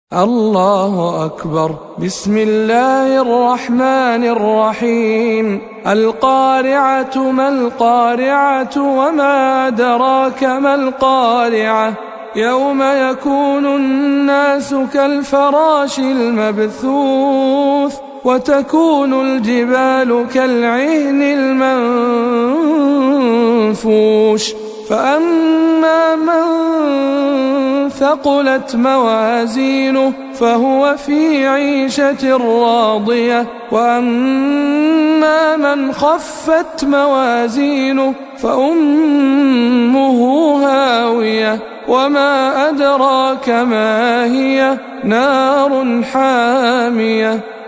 الله أكبر. بسم الله الرحمن الرحيم. القارعة ما القارعة وما أدراك ما القارعة يوم يكون الناس كالفراش المبثوث وتكون الجبال كالعهن المنفوش فأما من ثقلت موازينه فهو في عيشة راضية وأما من خفت موازينه فأمه هاوية وما أدراك ما هي نار حامية